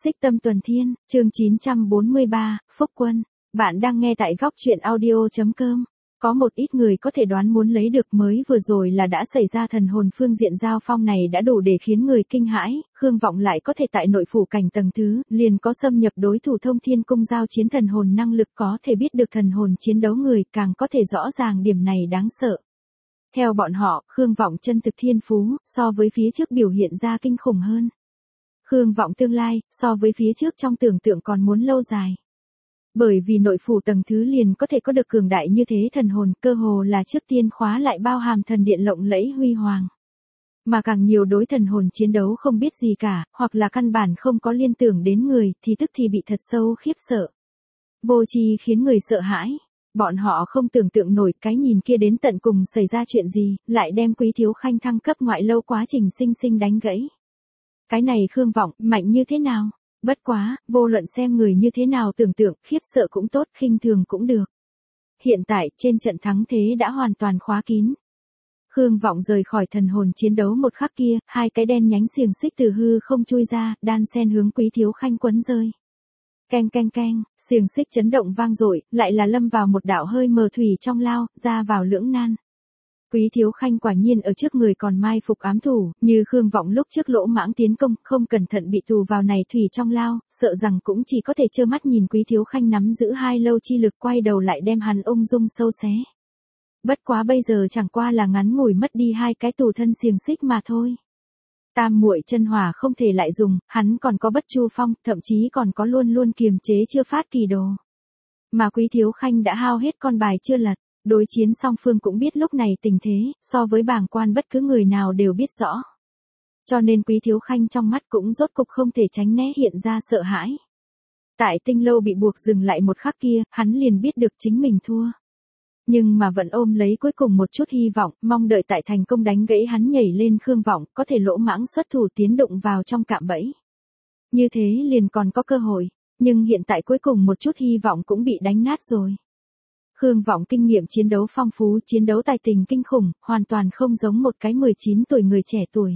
Xích Tâm Tuần Thiên, chương 943, Phúc Quân. Bạn đang nghe tại góc truyện audio.com. Có một ít người có thể đoán muốn lấy được mới vừa rồi là đã xảy ra thần hồn phương diện giao phong này đã đủ để khiến người kinh hãi, Khương Vọng lại có thể tại nội phủ cảnh tầng thứ, liền có xâm nhập đối thủ Thông Thiên Cung giao chiến thần hồn năng lực có thể biết được thần hồn chiến đấu người càng có thể rõ ràng điểm này đáng sợ. Theo bọn họ, Khương Vọng chân thực thiên phú, so với phía trước biểu hiện ra kinh khủng hơn. Khương Vọng tương lai, so với phía trước trong tưởng tượng còn muốn lâu dài. Bởi vì nội phủ tầng thứ liền có thể có được cường đại như thế thần hồn, cơ hồ là trước tiên khóa lại bao hàm thần điện lộng lẫy huy hoàng. Mà càng nhiều đối thần hồn chiến đấu không biết gì cả, hoặc là căn bản không có liên tưởng đến người, thì tức thì bị thật sâu khiếp sợ. Vô tri khiến người sợ hãi. Bọn họ không tưởng tượng nổi cái nhìn kia đến tận cùng xảy ra chuyện gì, lại đem Quý Thiếu Khanh thăng cấp ngoại lâu quá trình sinh sinh đánh gãy. Cái này Khương Vọng, mạnh như thế nào? Bất quá, vô luận xem người như thế nào tưởng tượng, khiếp sợ cũng tốt, khinh thường cũng được. Hiện tại, trên trận thắng thế đã hoàn toàn khóa kín. Khương Vọng rời khỏi thần hồn chiến đấu một khắc kia, hai cái đen nhánh xiềng xích từ hư không chui ra, đan xen hướng Quý Thiếu Khanh quấn rơi. Keng keng keng, xiềng xích chấn động vang dội, lại là lâm vào một đạo hơi mờ thủy trong lao, ra vào lưỡng nan. Quý Thiếu Khanh quả nhiên ở trước người còn mai phục ám thủ, như Khương Vọng lúc trước lỗ mãng tiến công, không cẩn thận bị tù vào này thủy trong lao, sợ rằng cũng chỉ có thể trơ mắt nhìn Quý Thiếu Khanh nắm giữ hai lâu chi lực quay đầu lại đem hắn ung dung sâu xé. Bất quá bây giờ chẳng qua là ngắn ngủi mất đi hai cái tù thân xiềng xích mà thôi. Tam muội chân hỏa không thể lại dùng, hắn còn có Bất Chu Phong, thậm chí còn có luôn luôn kiềm chế chưa phát kỳ đồ. Mà Quý Thiếu Khanh đã hao hết con bài chưa lật. Đối chiến song phương cũng biết lúc này tình thế, so với bàng quan bất cứ người nào đều biết rõ. Cho nên Quý Thiếu Khanh trong mắt cũng rốt cục không thể tránh né hiện ra sợ hãi. Tại tinh lâu bị buộc dừng lại một khắc kia, hắn liền biết được chính mình thua. Nhưng mà vẫn ôm lấy cuối cùng một chút hy vọng, mong đợi tại thành công đánh gãy hắn nhảy lên Khương Vọng, có thể lỗ mãng xuất thủ tiến đụng vào trong cạm bẫy. Như thế liền còn có cơ hội, nhưng hiện tại cuối cùng một chút hy vọng cũng bị đánh nát rồi. Khương Vọng kinh nghiệm chiến đấu phong phú, chiến đấu tài tình kinh khủng, hoàn toàn không giống một cái 19 tuổi người trẻ tuổi.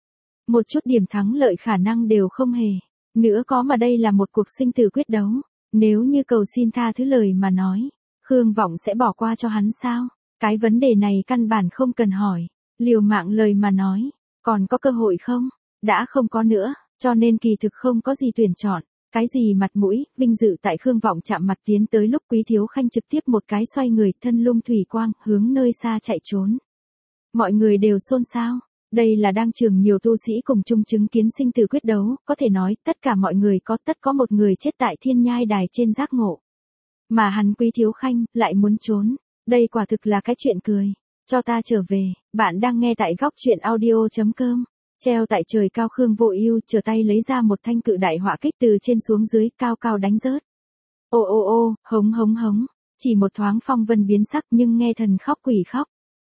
Một chút điểm thắng lợi khả năng đều không hề. Nữa có mà đây là một cuộc sinh tử quyết đấu. Nếu như cầu xin tha thứ lời mà nói, Khương Vọng sẽ bỏ qua cho hắn sao? Cái vấn đề này căn bản không cần hỏi. Liều mạng lời mà nói, còn có cơ hội không? Đã không có nữa, cho nên kỳ thực không có gì tuyển chọn. Cái gì mặt mũi, vinh dự tại Khương Vọng chạm mặt tiến tới lúc Quý Thiếu Khanh trực tiếp một cái xoay người thân lung thủy quang hướng nơi xa chạy trốn. Mọi người đều xôn xao, đây là đang trường nhiều tu sĩ cùng chung chứng kiến sinh tử quyết đấu, có thể nói tất cả mọi người có một người chết tại thiên nhai đài trên giác ngộ. Mà hắn Quý Thiếu Khanh lại muốn trốn, đây quả thực là cái chuyện cười. Cho ta trở về, bạn đang nghe tại góc truyện audio.com. Treo tại trời cao Khương Vô Ưu trở tay lấy ra một thanh cự đại hỏa kích từ trên xuống dưới cao cao đánh rớt. Ô ô ô, hống hống hống, chỉ một thoáng phong vân biến sắc nhưng nghe thần khóc quỷ khóc.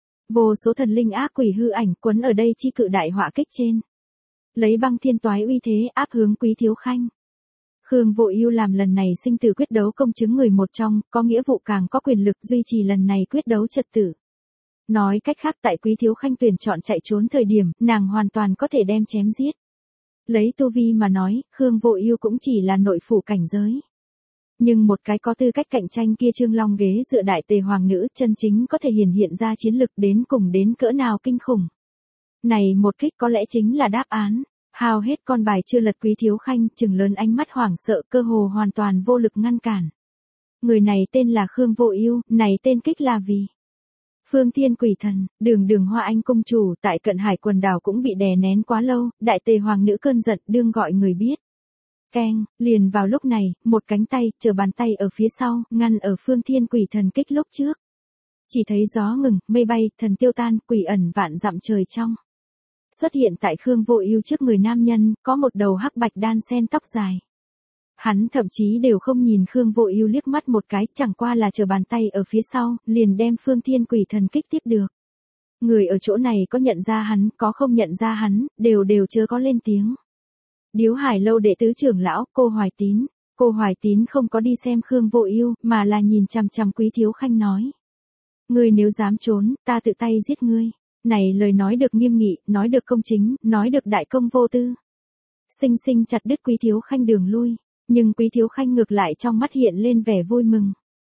Vô số thần linh ác quỷ hư ảnh quấn ở đây chi cự đại hỏa kích trên. Lấy băng thiên toái uy thế áp hướng Quý Thiếu Khanh. Khương Vô Ưu làm lần này sinh tử quyết đấu công chứng người một trong, có nghĩa vụ càng có quyền lực duy trì lần này quyết đấu trật tự. Nói cách khác tại Quý Thiếu Khanh tuyển chọn chạy trốn thời điểm, nàng hoàn toàn có thể đem chém giết. Lấy tu vi mà nói, Khương Vô Ưu cũng chỉ là nội phủ cảnh giới. Nhưng một cái có tư cách cạnh tranh kia Trương Long ghế dựa đại tề hoàng nữ chân chính có thể hiện ra chiến lực đến cùng đến cỡ nào kinh khủng. Này một kích có lẽ chính là đáp án. Hao hết con bài chưa lật Quý Thiếu Khanh trừng lớn ánh mắt hoảng sợ cơ hồ hoàn toàn vô lực ngăn cản. Người này tên là Khương Vô Ưu, này tên kích là vì Phương Thiên Quỷ Thần, Đường Hoa Anh công chủ tại Cận Hải quần đảo cũng bị đè nén quá lâu, đại tề hoàng nữ cơn giận đương gọi người biết. Keng, liền vào lúc này, một cánh tay, chờ bàn tay ở phía sau, ngăn ở Phương Thiên Quỷ Thần kích lúc trước. Chỉ thấy gió ngừng, mây bay, thần tiêu tan, quỷ ẩn vạn dặm trời trong. Xuất hiện tại Khương Vô Ưu trước người nam nhân, có một đầu hắc bạch đan xen tóc dài. Hắn thậm chí đều không nhìn Khương Vô Ưu liếc mắt một cái, chẳng qua là chờ bàn tay ở phía sau, liền đem Phương Thiên Quỷ Thần kích tiếp được. Người ở chỗ này có nhận ra hắn, có không nhận ra hắn, đều chớ có lên tiếng. Điếu Hải lâu đệ tứ trưởng lão, Cô Hoài Tín. Cô Hoài Tín không có đi xem Khương Vô Ưu, mà là nhìn chằm chằm Quý Thiếu Khanh nói: "Ngươi nếu dám trốn, ta tự tay giết ngươi." Này lời nói được nghiêm nghị, nói được công chính, nói được đại công vô tư. xinh xinh chặt đứt Quý Thiếu Khanh đường lui, nhưng Quý Thiếu Khanh ngược lại trong mắt hiện lên vẻ vui mừng.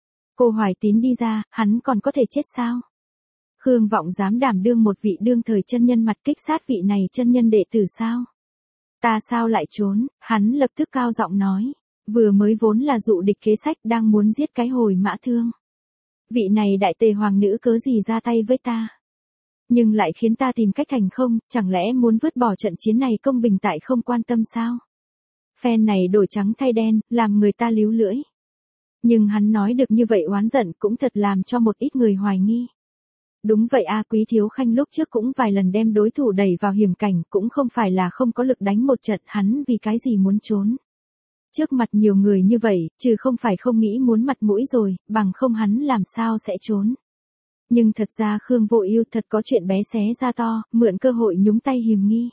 Cô Hoài Tín đi ra, hắn còn có thể chết sao? Khương Vọng dám đảm đương một vị đương thời chân nhân mặt kích sát vị này chân nhân đệ tử sao? Ta sao lại trốn? Hắn lập tức cao giọng nói. Vừa mới vốn là dụ địch kế sách đang muốn giết cái Hồi Mã Thương. Vị này đại tề hoàng nữ cớ gì ra tay với ta? Nhưng lại khiến ta tìm cách thành không, chẳng lẽ muốn vứt bỏ trận chiến này công bình tại không quan tâm sao? Phen này đổi trắng thay đen, làm người ta líu lưỡi. Nhưng hắn nói được như vậy oán giận cũng thật làm cho một ít người hoài nghi. Đúng vậy a, Quý Thiếu Khanh lúc trước cũng vài lần đem đối thủ đẩy vào hiểm cảnh, cũng không phải là không có lực đánh một trận, hắn vì cái gì muốn trốn. Trước mặt nhiều người như vậy, trừ không phải không nghĩ muốn mặt mũi rồi, bằng không hắn làm sao sẽ trốn. Nhưng thật ra Khương Vô Ưu thật có chuyện bé xé ra to, mượn cơ hội nhúng tay hiềm nghi.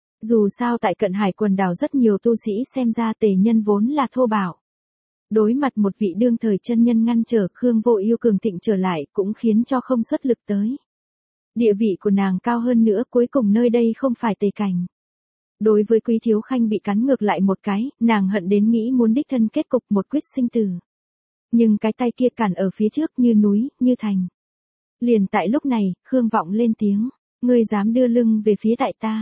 Dù sao tại Cận Hải quần đảo rất nhiều tu sĩ xem ra tề nhân vốn là thô bạo. Đối mặt một vị đương thời chân nhân ngăn trở, Khương Vô Ưu cường thịnh trở lại cũng khiến cho không xuất lực tới. Địa vị của nàng cao hơn nữa, cuối cùng nơi đây không phải tề cảnh. Đối với Quý Thiếu Khanh bị cắn ngược lại một cái, nàng hận đến nghĩ muốn đích thân kết cục một quyết sinh tử. Nhưng cái tay kia cản ở phía trước như núi, như thành. Liền tại lúc này, Khương Vọng lên tiếng, ngươi dám đưa lưng về phía tại ta.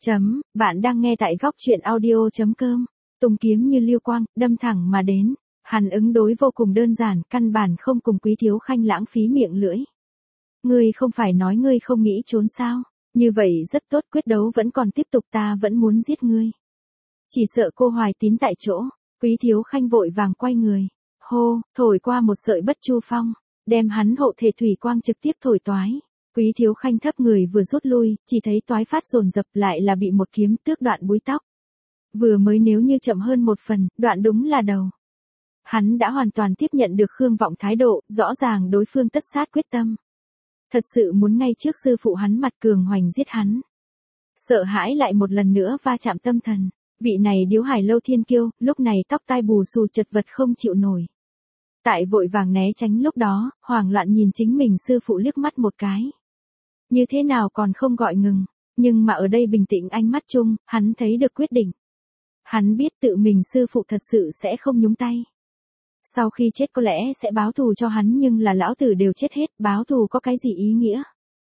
Bạn đang nghe tại góc truyện audio.com. Tung kiếm như lưu quang, đâm thẳng mà đến. Hắn ứng đối vô cùng đơn giản, căn bản không cùng Quý Thiếu Khanh lãng phí miệng lưỡi. Ngươi không phải nói ngươi không nghĩ trốn sao? Như vậy rất tốt, quyết đấu vẫn còn tiếp tục, ta vẫn muốn giết ngươi. Chỉ sợ cô Hoài Tín tại chỗ, Quý Thiếu Khanh vội vàng quay người. Hô, thổi qua một sợi bất chu phong, đem hắn hộ thể thủy quang trực tiếp thổi toái. Quý Thiếu Khanh thấp người vừa rút lui, chỉ thấy toái phát dồn dập lại là bị một kiếm tước đoạn búi tóc. Vừa mới nếu như chậm hơn một phần, đoạn đúng là đầu. Hắn đã hoàn toàn tiếp nhận được Khương Vọng thái độ, rõ ràng đối phương tất sát quyết tâm. Thật sự muốn ngay trước sư phụ hắn mặt cường hoành giết hắn. Sợ hãi lại một lần nữa va chạm tâm thần. Vị này Điếu Hải Lâu thiên kiêu, lúc này tóc tai bù xù chật vật không chịu nổi. Tại vội vàng né tránh lúc đó, hoảng loạn nhìn chính mình sư phụ liếc mắt một cái. Như thế nào còn không gọi ngừng, nhưng mà ở đây bình tĩnh ánh mắt chung, hắn thấy được quyết định. Hắn biết tự mình sư phụ thật sự sẽ không nhúng tay. Sau khi chết có lẽ sẽ báo thù cho hắn, nhưng là lão tử đều chết hết, báo thù có cái gì ý nghĩa?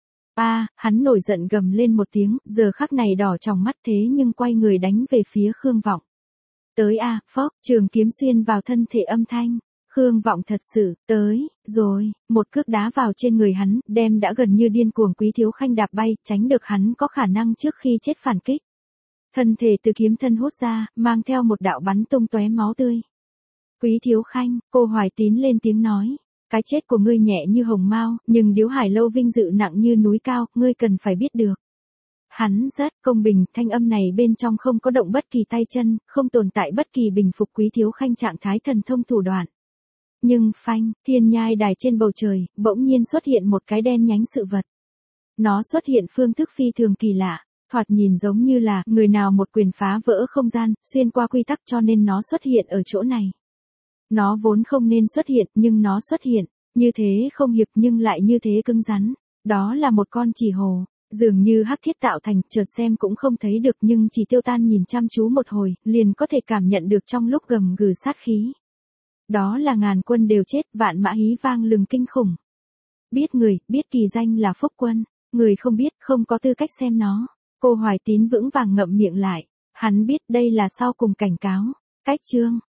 Hắn nổi giận gầm lên một tiếng, giờ khắc này đỏ trong mắt thế nhưng quay người đánh về phía Khương Vọng. Tới phốc, trường kiếm xuyên vào thân thể âm thanh. Khương Vọng thật sự, tới, rồi, một cước đá vào trên người hắn, đem đã gần như điên cuồng Quý Thiếu Khanh đạp bay, tránh được hắn có khả năng trước khi chết phản kích. Thân thể từ kiếm thân hút ra, mang theo một đạo bắn tung tóe máu tươi. Quý Thiếu Khanh, cô Hoài Tín lên tiếng nói, cái chết của ngươi nhẹ như hồng mao, nhưng Điếu Hải Lâu vinh dự nặng như núi cao, ngươi cần phải biết được. Hắn rất công bình, thanh âm này bên trong không có động bất kỳ tay chân, không tồn tại bất kỳ bình phục Quý Thiếu Khanh trạng thái thần thông thủ đoạn. Nhưng phanh, thiên nhai đài trên bầu trời, bỗng nhiên xuất hiện một cái đen nhánh sự vật. Nó xuất hiện phương thức phi thường kỳ lạ, thoạt nhìn giống như là người nào một quyền phá vỡ không gian, xuyên qua quy tắc, cho nên nó xuất hiện ở chỗ này. Nó vốn không nên xuất hiện, nhưng nó xuất hiện, như thế không hiệp nhưng lại như thế cứng rắn. Đó là một con chỉ hồ, dường như hắc thiết tạo thành, chợt xem cũng không thấy được, nhưng chỉ Tiêu Tan nhìn chăm chú một hồi, liền có thể cảm nhận được trong lúc gầm gừ sát khí. Đó là ngàn quân đều chết, vạn mã hí vang lừng kinh khủng. Biết người, biết kỳ danh là Phúc Quân, người không biết, không có tư cách xem nó. Cô Hoài Tín vững vàng ngậm miệng lại, hắn biết đây là sau cùng cảnh cáo. Cách chương